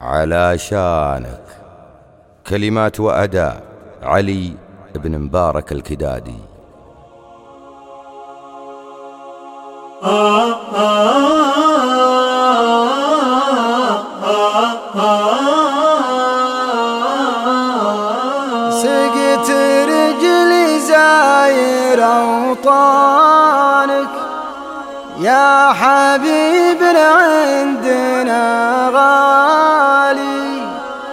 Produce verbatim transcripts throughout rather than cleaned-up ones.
على شانك. كلمات وأداء علي بن مبارك الكدادي. آه آه آه آه سقت رجلي زاير أوطانك يا حبيبنا عندنا غالي،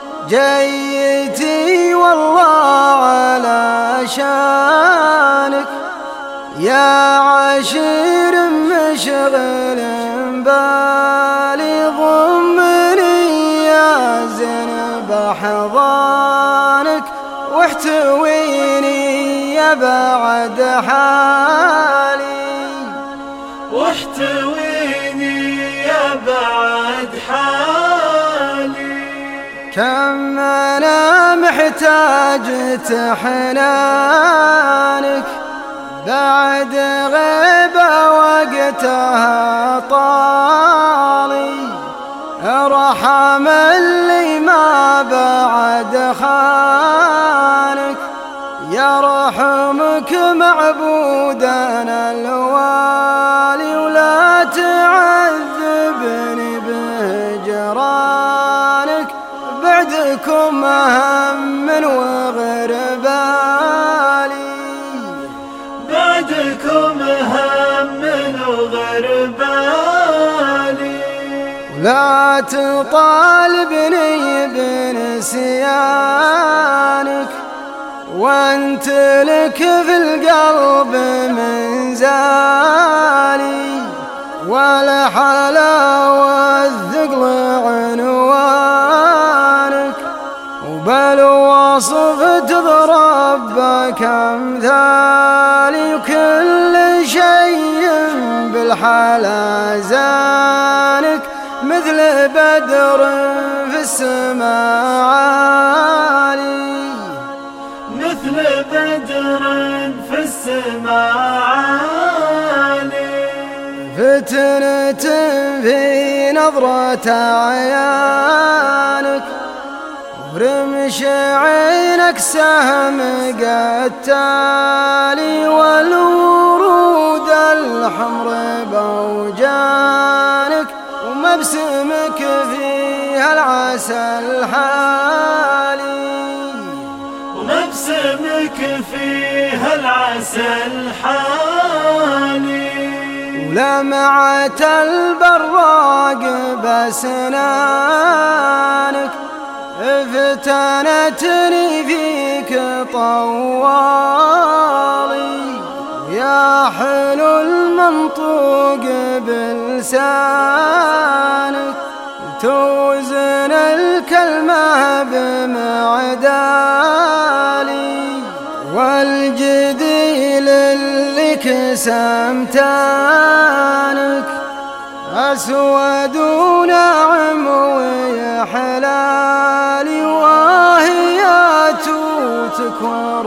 جيتي والله على شانك يا عشير مشغل بالي، ضمني يا زنب حضانك واحتويني يا بعد حالي، واحتويني يا بعد حالي. كم أنا محتاج حنانك بعد غيبة وقتها طالي، ارحم اللي ما بعد خانك يرحمك معبودنا الوالي، ولا تعذبني بهجرانك بعدكم هم وغربالي، بعدكم هم وغربالي. لا تطالبني بنسيانك وانت لك في القلب منزالي، ولا حلاوة الثقل عنوانك، وبل وصف تضرب كمثالي، وكل شيء بالحلا زانك مثل بدر في السماء عالي، مثل بدر في السماء عالي. فتنة في نظرة عيانك ورمش عينك سهم قتالي، والورود الحمر بوجانك ومبسمك فيها العسل حالي، ومبسمك فيها العسل حالي. ولمعة البراق بسنانك فتنتني فيك طوالي، يا حلو المنطوق بلسانك توزن الكلمة بمعدالي، والجديل اللي كسمتانك أسود وناعم ويحلالي، وهي توتك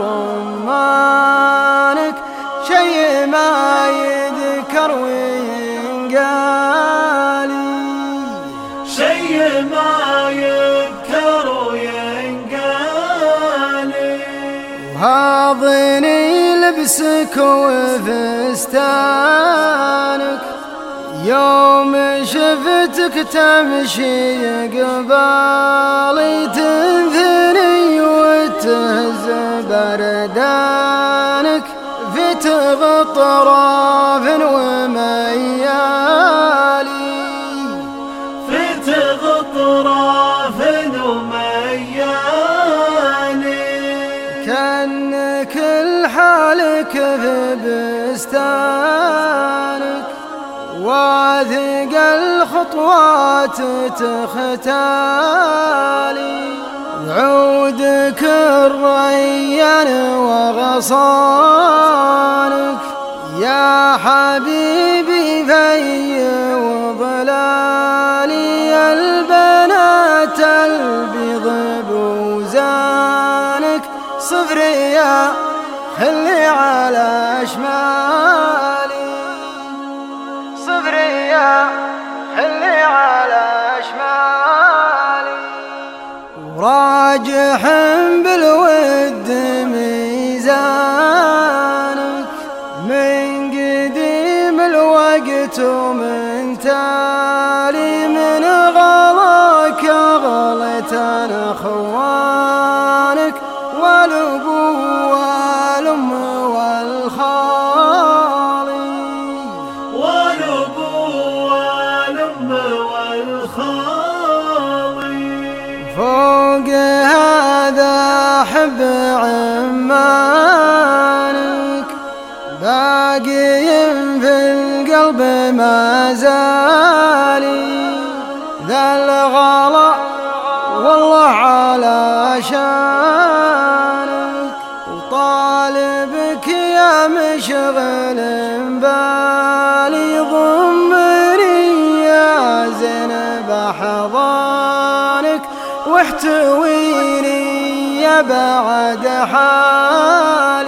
ورمانك شي ما يذكر وينقالي، شي ما يذكر وينقالي. وهاضني لبسك وفستانك يوم شفتك تمشي قبالي، تنثني وتهز بردانك في تغطراف وميالي، في تغطراف وميالي. كأنك الحالك في بستانك واثق الخطوات تختالي، وعودك الريان وغصانك يا حبيبي في وظلالي، البنات البيض بوزانك صفرية خلي على شمالي، صفرية خلي على شمالي. راجح بالود ميزانك من قديم الوقت ومن تالي من غلاك غلت انا خوانك والابو والام والخالي والابو والام والخالي فوق هذا حب عمانك باقي في القلب ما زالي ذا الغلا والله على شانك وطالبك يا مشغل بالي ضمري يا زينب حضانك واحتويني يا بعد حالي